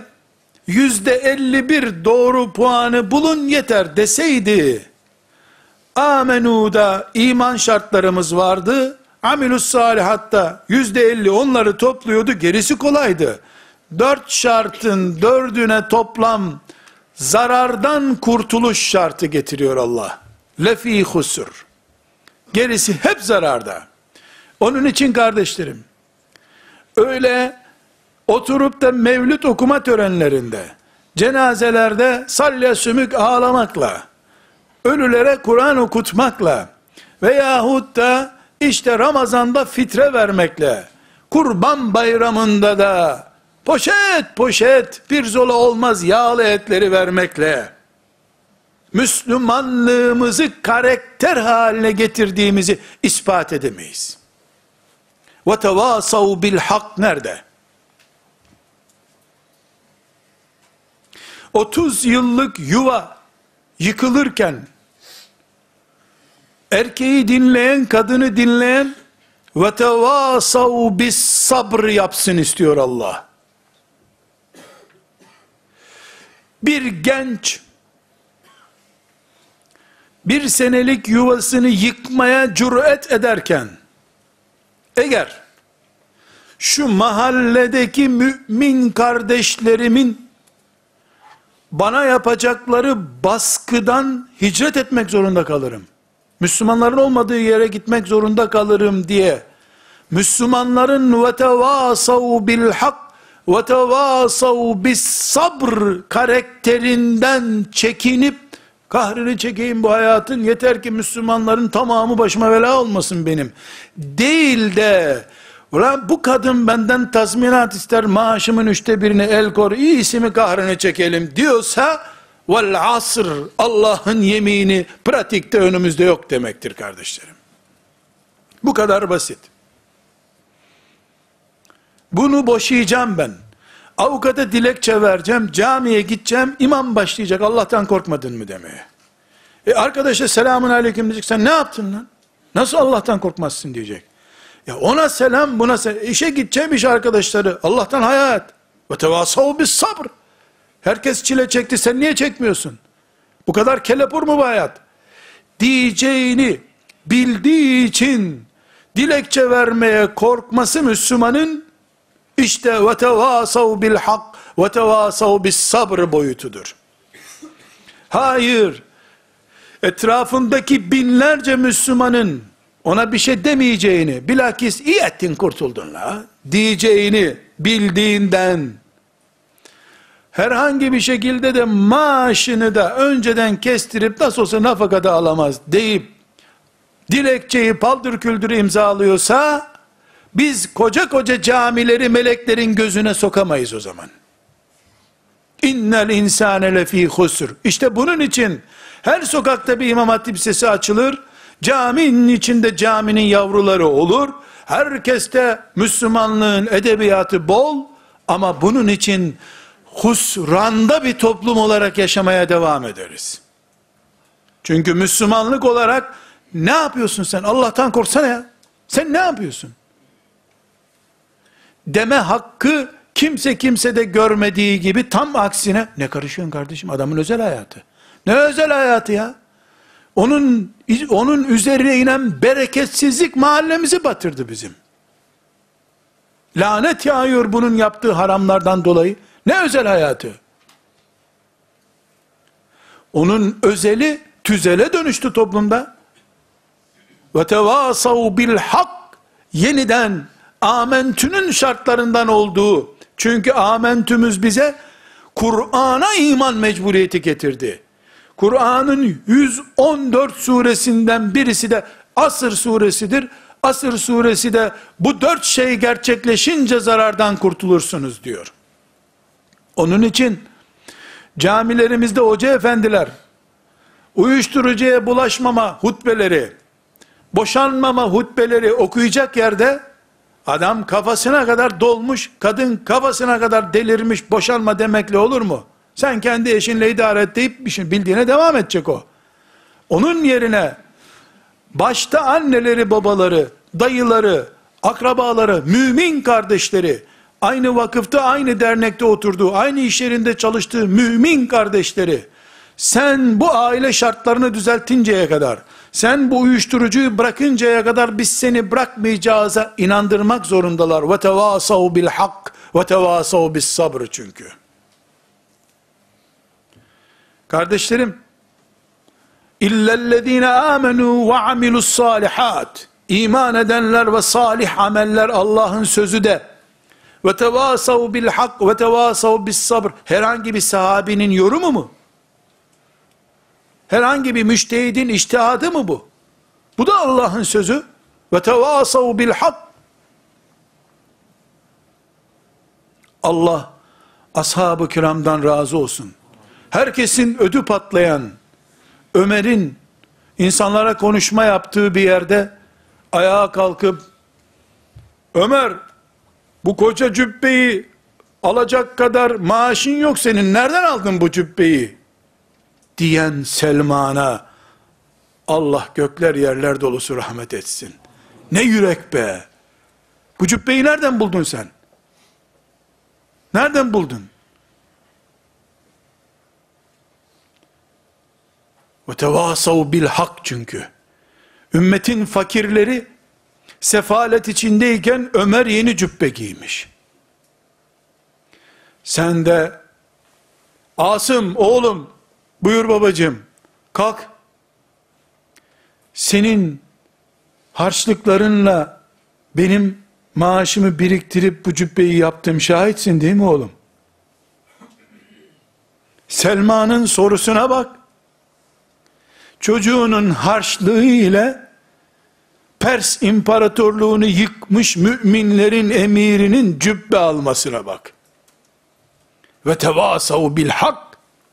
%51 doğru puanı bulun yeter deseydi, amenu'da iman şartlarımız vardı, amilus salihatta %50 onları topluyordu, gerisi kolaydı. 4 şartın 4'üne toplam zarardan kurtuluş şartı getiriyor Allah. Lefî husur. Gerisi hep zararda. Onun için kardeşlerim, öyle oturup da mevlüt okuma törenlerinde, cenazelerde salya sümük ağlamakla, ölülere Kur'an okutmakla veyahut da işte Ramazan'da fitre vermekle, Kurban Bayramı'nda da poşet poşet pirzola olmaz yağlı etleri vermekle Müslümanlığımızı karakter haline getirdiğimizi ispat edemeyiz. وَتَوَاسَوْ بِالْحَقِّ nerede? 30 yıllık yuva yıkılırken erkeği dinleyen, kadını dinleyen وَتَوَاسَوْ بِالصَّبْرِ yapsın istiyor Allah. Bir genç bir senelik yuvasını yıkmaya cüret ederken, eğer şu mahalledeki mümin kardeşlerimin bana yapacakları baskıdan hicret etmek zorunda kalırım, Müslümanların olmadığı yere gitmek zorunda kalırım diye, Müslümanların وَتَوَاسَوْ بِالْحَقِّ وَتَوَاسَوْ بِالصَّبْرِ karakterinden çekinip, kahrını çekeyim bu hayatın, yeter ki Müslümanların tamamı başıma bela olmasın benim, değil de, ulan bu kadın benden tazminat ister, maaşımın 1/3'ine el kor, iyisi mi kahrını çekelim diyorsa, vel asr, Allah'ın yemini pratikte önümüzde yok demektir kardeşlerim. Bu kadar basit. Bunu boşayacağım ben. Avukata dilekçe vereceğim, camiye gideceğim, imam başlayacak Allah'tan korkmadın mı demeye. Arkadaşa selamun aleyküm diyecek, sen ne yaptın lan? Nasıl Allah'tan korkmazsın diyecek. Ya ona selam, buna selam. İşe gideceğim, iş arkadaşları, Allah'tan hayal et. Ve tevasav bis sabr. Herkes çile çekti, sen niye çekmiyorsun? Bu kadar kelepur mu bu hayat? Diyeceğini bildiği için dilekçe vermeye korkması Müslümanın, işte ve tevasav bil hak ve tevasav bis sabr boyutudur. Hayır, etrafındaki binlerce Müslümanın ona bir şey demeyeceğini, bilakis iyi ettin kurtuldun la diyeceğini bildiğinden, herhangi bir şekilde de maaşını da önceden kestirip nasıl olsa nafaka da alamaz deyip dilekçeyi paldır küldür imzalıyorsa, biz koca koca camileri meleklerin gözüne sokamayız o zaman. İnnel insane lefî husr. İşte bunun için her sokakta bir İmam Hatip Lisesi açılır, caminin içinde caminin yavruları olur, herkeste Müslümanlığın edebiyatı bol, ama bunun için husranda bir toplum olarak yaşamaya devam ederiz. Çünkü Müslümanlık olarak ne yapıyorsun sen? Allah'tan korksana ya. Sen ne yapıyorsun? Deme hakkı kimse kimsede görmediği gibi, tam aksine, ne karışıyorsun kardeşim, adamın özel hayatı. Ne özel hayatı ya? Onun üzerine inen bereketsizlik mahallemizi batırdı bizim. Lanet yağıyor bunun yaptığı haramlardan dolayı. Ne özel hayatı? Onun özeli tüzele dönüştü toplumda. Ve tevasav bil hak, yeniden amentünün şartlarından olduğu, çünkü amentümüz bize Kur'an'a iman mecburiyeti getirdi. Kur'an'ın 114 suresinden birisi de Asr suresidir. Asr suresi de bu 4 şey gerçekleşince zarardan kurtulursunuz diyor. Onun için camilerimizde hoca efendiler uyuşturucuya bulaşmama hutbeleri, boşanmama hutbeleri okuyacak yerde, adam kafasına kadar dolmuş, kadın kafasına kadar delirmiş, boşanma demekle olur mu? Sen kendi eşinle idare et deyip bildiğine devam edecek o. Onun yerine başta anneleri, babaları, dayıları, akrabaları, mümin kardeşleri, aynı vakıfta, aynı dernekte oturduğu, aynı iş yerinde çalıştığı mümin kardeşleri, sen bu aile şartlarını düzeltinceye kadar, sen bu uyuşturucuyu bırakıncaya kadar biz seni bırakmayacağıza inandırmak zorundalar. Ve tevasav bil hak ve tevasav bis sabr çünkü. Kardeşlerim, illellezine amenu ve amilus salihat, iman edenler ve salih ameller Allah'ın sözü de, ve tevasav bil hak ve tevasav bis sabr, herhangi bir sahabinin yorumu mu? Herhangi bir müştehidin içtihadı mı bu? Bu da Allah'ın sözü. Ve tevasav bil hak. Allah ashab-ı kiramdan razı olsun. Herkesin ödü patlayan Ömer'in insanlara konuşma yaptığı bir yerde ayağa kalkıp, Ömer, bu koca cübbeyi alacak kadar maaşın yok senin, nereden aldın bu cübbeyi diyen Selman'a Allah gökler yerler dolusu rahmet etsin. Ne yürek be! Bu cübbeyi nereden buldun sen? Nereden buldun? Ve tevasav bil hak çünkü. Ümmetin fakirleri sefalet içindeyken Ömer yeni cübbe giymiş. Sen de, Asım oğlum, buyur babacığım, kalk. Senin harçlıklarınla benim maaşımı biriktirip bu cübbeyi yaptım, şahitsin değil mi oğlum? Selma'nın sorusuna bak. Çocuğunun harçlığı ile Pers imparatorluğunu yıkmış müminlerin emirinin cübbe almasına bak. Ve tevasav bil hak.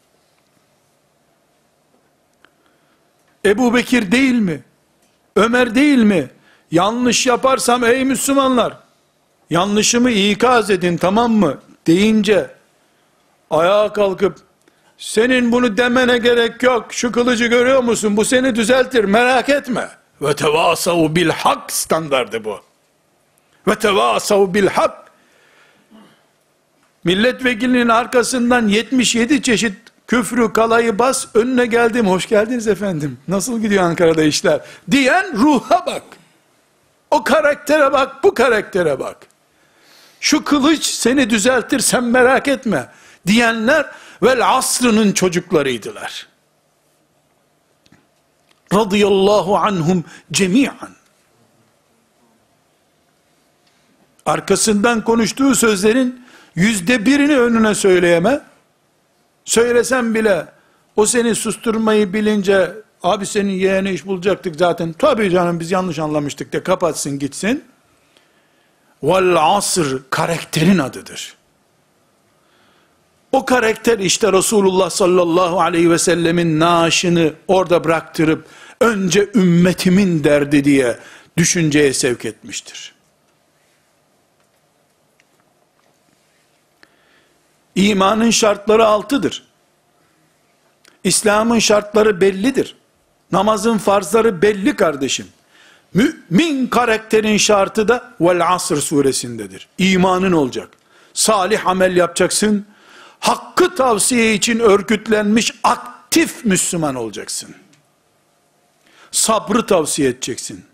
Ebu Bekir değil mi? Ömer değil mi? Yanlış yaparsam ey Müslümanlar, yanlışımı ikaz edin, tamam mı? Deyince ayağa kalkıp, senin bunu demene gerek yok, şu kılıcı görüyor musun? Bu seni düzeltir, merak etme. Ve tevasav bil hak standardı bu. Ve tevasav bil hak. Milletvekilinin arkasından 77 çeşit küfrü kalayı bas, önüne geldim, hoş geldiniz efendim, nasıl gidiyor Ankara'da işler diyen ruha bak. O karaktere bak, bu karaktere bak. Şu kılıç seni düzeltir, sen merak etme diyenler vel asrının çocuklarıydılar. Radıyallahu anhum cemiyan. Arkasından konuştuğu sözlerin %1'ini önüne söyleyeme. Söylesem bile o seni susturmayı bilince, abi senin yeğene iş bulacaktık zaten, tabii canım biz yanlış anlamıştık de kapatsın gitsin. Vel asr karakterin adıdır. O karakter işte Resulullah sallallahu aleyhi ve sellemin naaşını orada bıraktırıp önce ümmetimin derdi diye düşünceye sevk etmiştir. İmanın şartları 6'dır. İslam'ın şartları bellidir. Namazın farzları belli kardeşim. Mümin karakterin şartı da Vel Asr suresindedir. İmanın olacak. Salih amel yapacaksın. Hakkı tavsiye için örgütlenmiş aktif Müslüman olacaksın. Sabrı tavsiye edeceksin.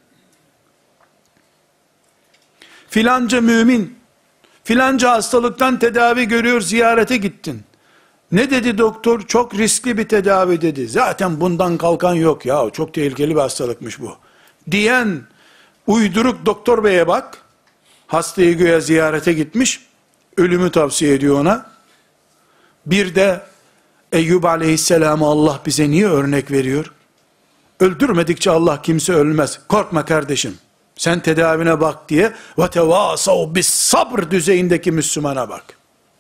Filanca mümin, filanca hastalıktan tedavi görüyor, ziyarete gittin. Ne dedi doktor? Çok riskli bir tedavi dedi. Zaten bundan kalkan yok ya, çok tehlikeli bir hastalıkmış bu diyen uyduruk doktor beye bak. Hastayı göğe ziyarete gitmiş, ölümü tavsiye ediyor ona. Bir de Eyyub aleyhisselamı Allah bize niye örnek veriyor? Öldürmedikçe Allah kimse ölmez. Korkma kardeşim, sen tedavine bak diye ve tevasav bis sabr düzeyindeki Müslümana bak.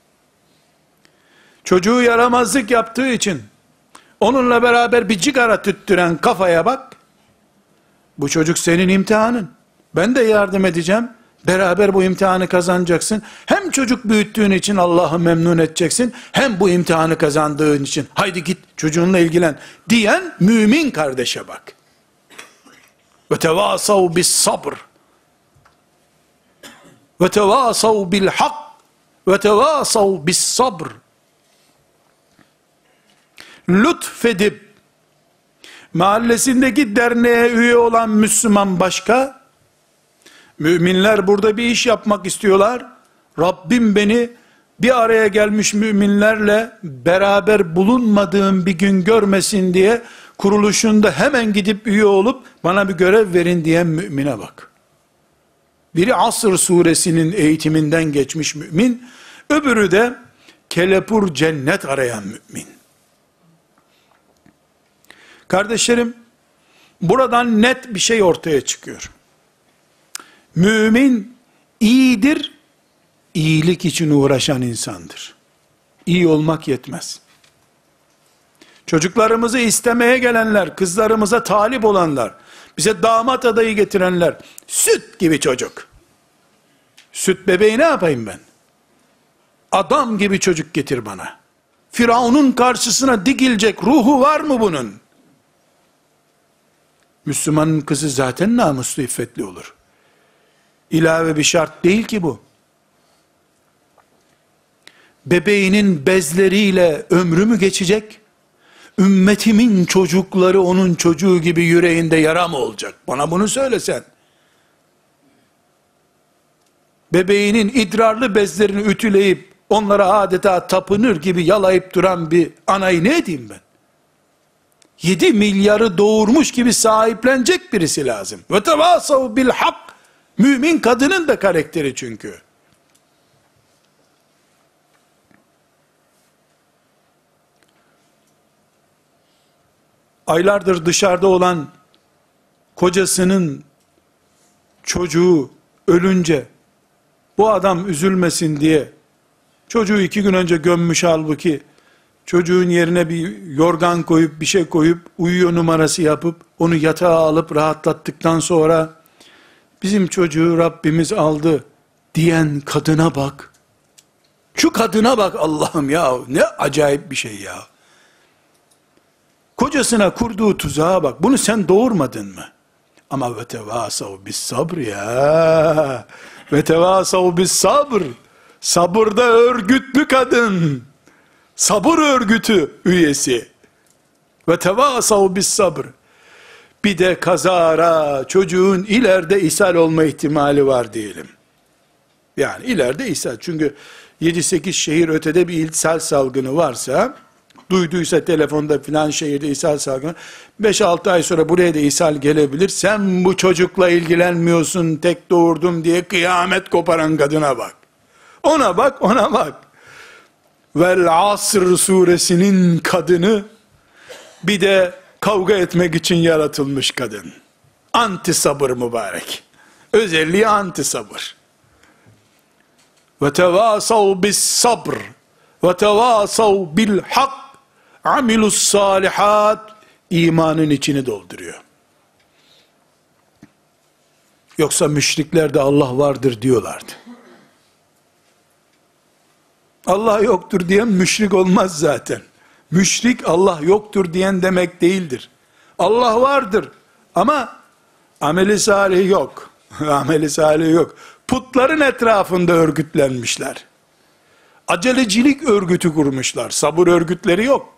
Çocuğu yaramazlık yaptığı için onunla beraber bir cigara tüttüren kafaya bak. Bu çocuk senin imtihanın. Ben de yardım edeceğim. Beraber bu imtihanı kazanacaksın. Hem çocuk büyüttüğün için Allah'ı memnun edeceksin, hem bu imtihanı kazandığın için haydi git çocuğunla ilgilen diyen mümin kardeşe bak. Ve tevasav bis sabr ve tevasav bil hak ve tevasav bis sabr. Lütfedip mahallesindeki derneğe üye olan Müslüman başka, müminler burada bir iş yapmak istiyorlar. Rabbim beni bir araya gelmiş müminlerle beraber bulunmadığım bir gün görmesin diye kuruluşunda hemen gidip üye olup bana bir görev verin diyen mümine bak. Biri Asr suresinin eğitiminden geçmiş mümin, öbürü de kelepur cennet arayan mümin. Kardeşlerim, buradan net bir şey ortaya çıkıyor. Mümin iyidir, iyilik için uğraşan insandır. İyi olmak yetmez. Çocuklarımızı istemeye gelenler, kızlarımıza talip olanlar, bize damat adayı getirenler, süt gibi çocuk. Süt bebeği ne yapayım ben? Adam gibi çocuk getir bana. Firavun'un karşısına dikilecek ruhu var mı bunun? Müslümanın kızı zaten namuslu, iffetli olur. İlave bir şart değil ki bu. Bebeğinin bezleriyle ömrü mü geçecek? Ümmetimin çocukları onun çocuğu gibi yüreğinde yara mı olacak? Bana bunu söylesen. Bebeğinin idrarlı bezlerini ütüleyip onlara adeta tapınır gibi yalayıp duran bir anayı ne edeyim ben? 7 milyarı doğurmuş gibi sahiplenecek birisi lazım. Ve tevasav bil hak. Mümin kadının da karakteri çünkü. Aylardır dışarıda olan kocasının çocuğu ölünce bu adam üzülmesin diye çocuğu 2 gün önce gömmüş, halbuki çocuğun yerine bir yorgan koyup bir şey koyup uyuyor numarası yapıp onu yatağa alıp rahatlattıktan sonra bizim çocuğu Rabbimiz aldı diyen kadına bak. Şu kadına bak Allah'ım ya, ne acayip bir şey ya. Kocasına kurduğu tuzağa bak. Bunu sen doğurmadın mı? Ama ve tevasav bis sabr ya. Ve tevasav bis sabr. Sabırda örgütlü kadın. Sabır örgütü üyesi. Ve tevasav bis sabr. Bir de kazara çocuğun ileride ishal olma ihtimali var diyelim. Yani ileride ishal. Çünkü 7-8 şehir ötede bir ishal salgını varsa, duyduysa telefonda filan şehirde ishal salgını, 5-6 ay sonra buraya da ishal gelebilir. Sen bu çocukla ilgilenmiyorsun, tek doğurdum diye kıyamet koparan kadına bak. Ona bak, ona bak. Vel Asr suresinin kadını, bir de kavga etmek için yaratılmış kadın. Anti sabır mübarek. Özelliği anti sabır. Ve tevasav bis sabr ve tevasav bil hak amilus salihat, imanın içini dolduruyor. Yoksa müşrikler de Allah vardır diyorlardı. Allah yoktur diyen müşrik olmaz zaten. Müşrik Allah yoktur diyen demek değildir. Allah vardır ama ameli salih yok. Ameli salih yok. Putların etrafında örgütlenmişler. Acelecilik örgütü kurmuşlar. Sabır örgütleri yok.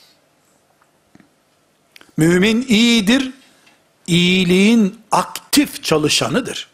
Mümin iyidir. İyiliğin aktif çalışanıdır.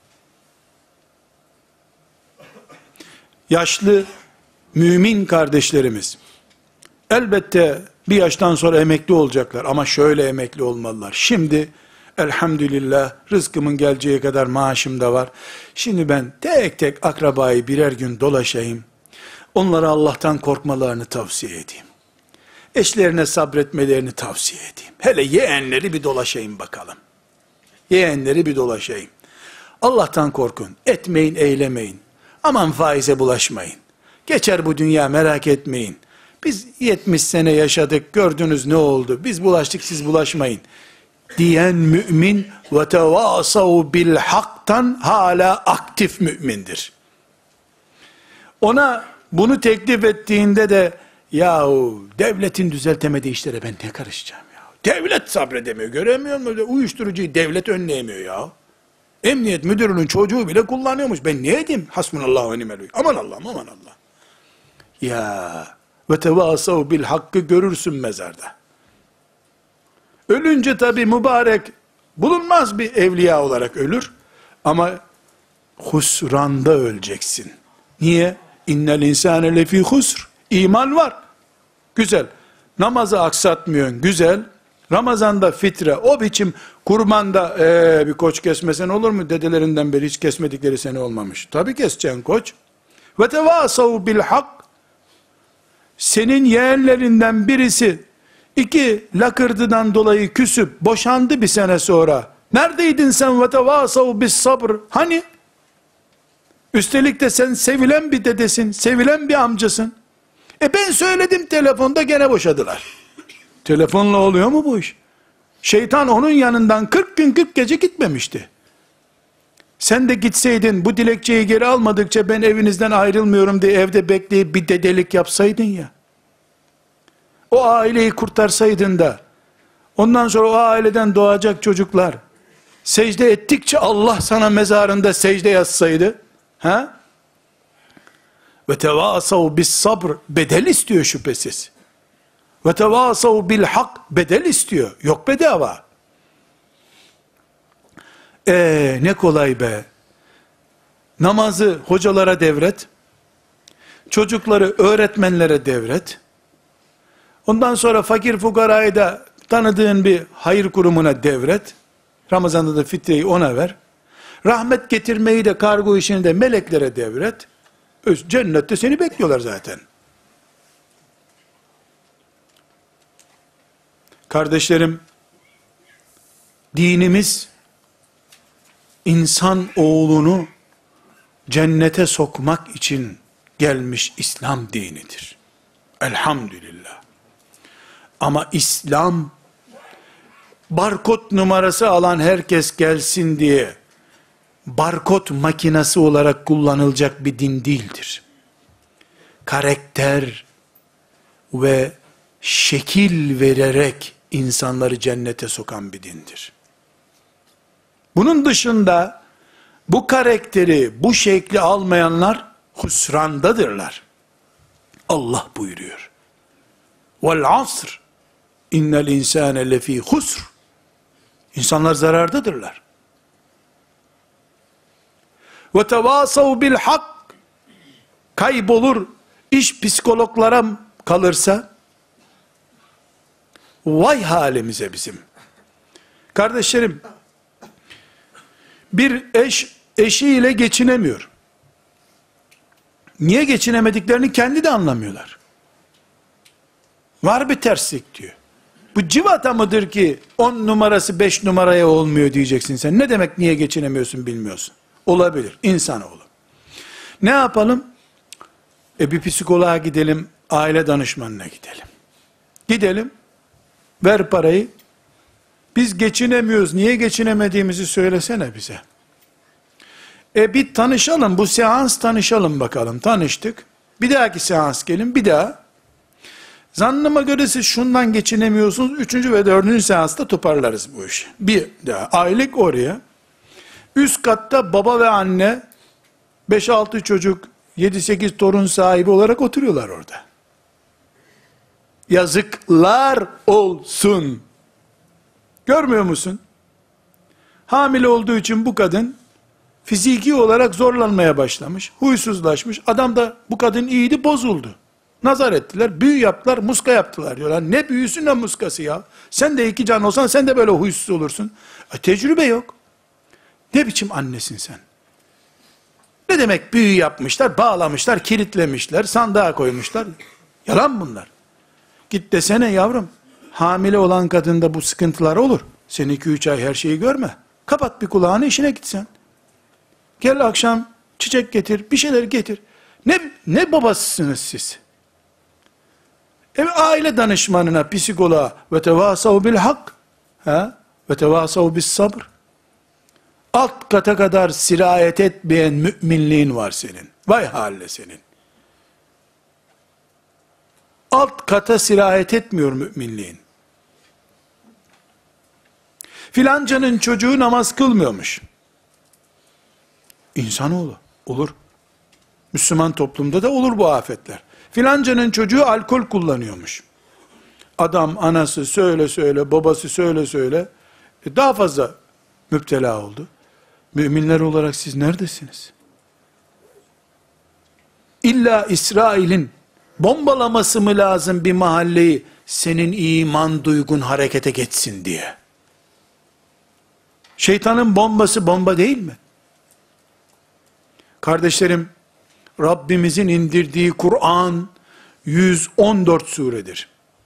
Yaşlı mümin kardeşlerimiz elbette bir yaştan sonra emekli olacaklar ama şöyle emekli olmalılar. Şimdi elhamdülillah rızkımın geleceği kadar maaşım da var. Şimdi ben tek tek akrabayı birer gün dolaşayım. Onlara Allah'tan korkmalarını tavsiye edeyim. Eşlerine sabretmelerini tavsiye edeyim. Hele yeğenleri bir dolaşayım bakalım. Yeğenleri bir dolaşayım. Allah'tan korkun. Etmeyin, eylemeyin. Aman faize bulaşmayın. Geçer bu dünya, merak etmeyin. Biz 70 sene yaşadık, gördünüz ne oldu? Biz bulaştık, siz bulaşmayın. Diyen mümin ve tevasav bil haktan hala aktif mümindir. Ona bunu teklif ettiğinde de yahu devletin düzeltemediği işlere ben ne karışacağım ya? Devlet sabredemiyor, göremiyor musun? Uyuşturucuyu devlet önleyemiyor ya. Emniyet müdürünün çocuğu bile kullanıyormuş. Ben ne edeyim? Hasbunallahu ve ni'mel vekil. Aman Allah'ım, aman Allah. Ya ve tevasav bil hakkı görürsün mezarda. Ölünce tabi mübarek bulunmaz bir evliya olarak ölür. Ama husranda öleceksin. Niye? İnnel insane lefî husr. İman var. Güzel. Namazı aksatmıyorsun. Güzel. Ramazanda fitre, o biçim kurbanda bir koç kesmesen olur mu? Dedelerinden beri hiç kesmedikleri sene olmamış. Tabi keseceksin koç. Ve tevasav bil hak. Senin yeğenlerinden birisi 2 lakırdıdan dolayı küsüp boşandı bir sene sonra. Neredeydin sen ve tevasav bis sabr? Hani? Üstelik de sen sevilen bir dedesin, sevilen bir amcasın. Ben söyledim telefonda, gene boşadılar. Telefonla oluyor mu bu iş? Şeytan onun yanından 40 gün 40 gece gitmemişti. Sen de gitseydin, bu dilekçeyi geri almadıkça ben evinizden ayrılmıyorum diye evde bekleyip bir dedelik yapsaydın ya. O aileyi kurtarsaydın da, ondan sonra o aileden doğacak çocuklar, secde ettikçe Allah sana mezarında secde yazsaydı, ha? Ve tevasav bis sabr, bedel istiyor şüphesiz. Ve tevasav bil hak, bedel istiyor. Yok bedava. Ne kolay be. Namazı hocalara devret. Çocukları öğretmenlere devret. Ondan sonra fakir fukarayı da tanıdığın bir hayır kurumuna devret. Ramazan'da da fitreyi ona ver. Rahmet getirmeyi de, kargo işini de meleklere devret. Cennette seni bekliyorlar zaten. Kardeşlerim, dinimiz insan oğlunu cennete sokmak için gelmiş İslam dinidir. Elhamdülillah. Ama İslam, barkod numarası alan herkes gelsin diye barkod makinesi olarak kullanılacak bir din değildir. Karakter ve şekil vererek insanları cennete sokan bir dindir. Bunun dışında bu karakteri, bu şekli almayanlar husrandadırlar. Allah buyuruyor. Vel asr innel insane lefî husr. İnsanlar zarardadırlar. Ve tevasav bil hak, kaybolur, iş psikologlara kalırsa, vay halimize bizim. Kardeşlerim, bir eş eşiyle geçinemiyor. Niye geçinemediklerini kendi de anlamıyorlar. Var bir terslik diyor. Bu civata mıdır ki 10 numarası 5 numaraya olmuyor diyeceksin sen. Ne demek niye geçinemiyorsun bilmiyorsun. Olabilir, insanoğlu. Ne yapalım? Bir psikoloğa gidelim, aile danışmanına gidelim. Gidelim, ver parayı. Biz geçinemiyoruz, niye geçinemediğimizi söylesene bize. Bir tanışalım, bu seans tanışalım bakalım. Tanıştık. Bir dahaki seans gelin, bir daha. Zannıma göre siz şundan geçinemiyorsunuz. 3. ve 4. seansta toparlarız bu işi. Bir daha aylık oraya. Üst katta baba ve anne 5-6 çocuk 7-8 torun sahibi olarak oturuyorlar orada. Yazıklar olsun. Görmüyor musun? Hamile olduğu için bu kadın fiziki olarak zorlanmaya başlamış. Huysuzlaşmış. Adam da bu kadın iyiydi, bozuldu. Nazar ettiler, büyü yaptılar, muska yaptılar diyorlar. Ne büyüsü ne muskası ya. Sen de 2 can olsan sen de böyle huysuz olursun. Tecrübe yok. Ne biçim annesin sen? Ne demek büyü yapmışlar, bağlamışlar, kilitlemişler, sandığa koymuşlar. Yalan bunlar. Git desene yavrum, hamile olan kadında bu sıkıntılar olur. Sen 2-3 ay her şeyi görme. Kapat bir kulağını, işine gitsen. Gel akşam çiçek getir, bir şeyler getir. Ne babasısınız siz? Aile danışmanına, psikoloğa ve tevasav bil hak, ve tevasav bis sabr. Alt kata kadar sirayet etmeyen müminliğin var senin. Vay haline senin. Alt kata sirayet etmiyor müminliğin. Filancanın çocuğu namaz kılmıyormuş. İnsanoğlu olur. Müslüman toplumda da olur bu afetler. Filancanın çocuğu alkol kullanıyormuş. Adam anası söyle babası söyle daha fazla müptela oldu. Müminler olarak siz neredesiniz? İlla İsrail'in bombalaması mı lazım bir mahalleyi senin iman duygun harekete geçsin diye? Şeytanın bombası bomba değil mi? Kardeşlerim, Rabbimizin indirdiği Kur'an 114 suredir.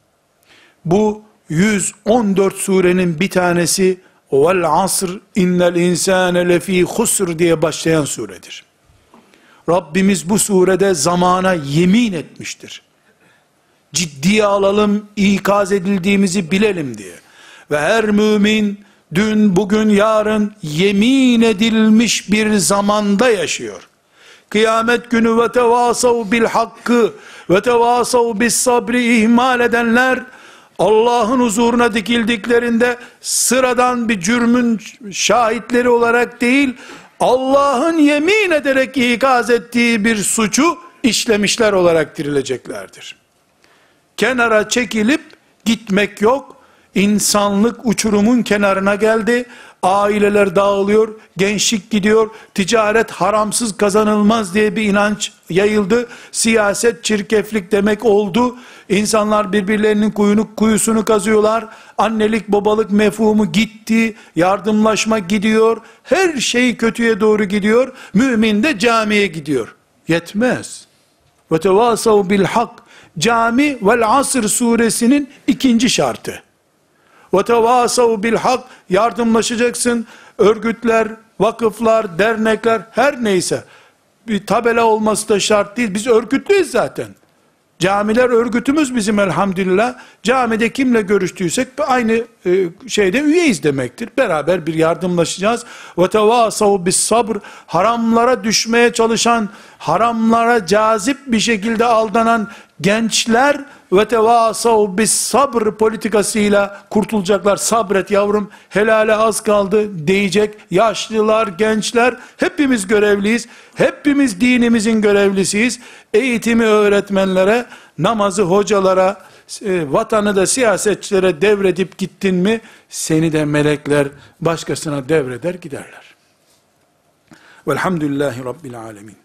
Bu 114 surenin bir tanesi vel asr innel insane lefî husr diye başlayan suredir. Rabbimiz bu surede zamana yemin etmiştir. Ciddiye alalım, ikaz edildiğimizi bilelim diye. Ve her mümin dün, bugün, yarın yemin edilmiş bir zamanda yaşıyor. Kıyamet günü ve tevasav bil hakkı ve tevasav bis sabri ihmal edenler Allah'ın huzuruna dikildiklerinde sıradan bir cürmün şahitleri olarak değil, Allah'ın yemin ederek ikaz ettiği bir suçu işlemişler olarak dirileceklerdir. Kenara çekilip gitmek yok. İnsanlık uçurumun kenarına geldi. Aileler dağılıyor, gençlik gidiyor, ticaret haramsız kazanılmaz diye bir inanç yayıldı. Siyaset çirkeflik demek oldu. İnsanlar birbirlerinin kuyusunu kazıyorlar. Annelik babalık mefhumu gitti. Yardımlaşma gidiyor. Her şey kötüye doğru gidiyor. Mümin de camiye gidiyor. Yetmez. Ve tevasav bil hak. Cami vel asr suresinin 2. şartı. Ve tevasav bil hak, yardımlaşacaksın. Örgütler, vakıflar, dernekler, her neyse. Bir tabela olması da şart değil. Biz örgütlüyüz zaten. Camiler örgütümüz bizim elhamdülillah. Camide kimle görüştüysek aynı şeyde üyeyiz demektir. Beraber bir yardımlaşacağız. Ve tevasav bis sabr, haramlara düşmeye çalışan, haramlara cazip bir şekilde aldanan gençler ve tevasav bis sabr politikasıyla kurtulacaklar. Sabret yavrum, helale az kaldı diyecek yaşlılar, gençler, hepimiz görevliyiz. Hepimiz dinimizin görevlisiyiz. Eğitimi öğretmenlere, namazı hocalara, vatanı da siyasetçilere devredip gittin mi, seni de melekler başkasına devreder giderler. Velhamdülillahi Rabbil alemin.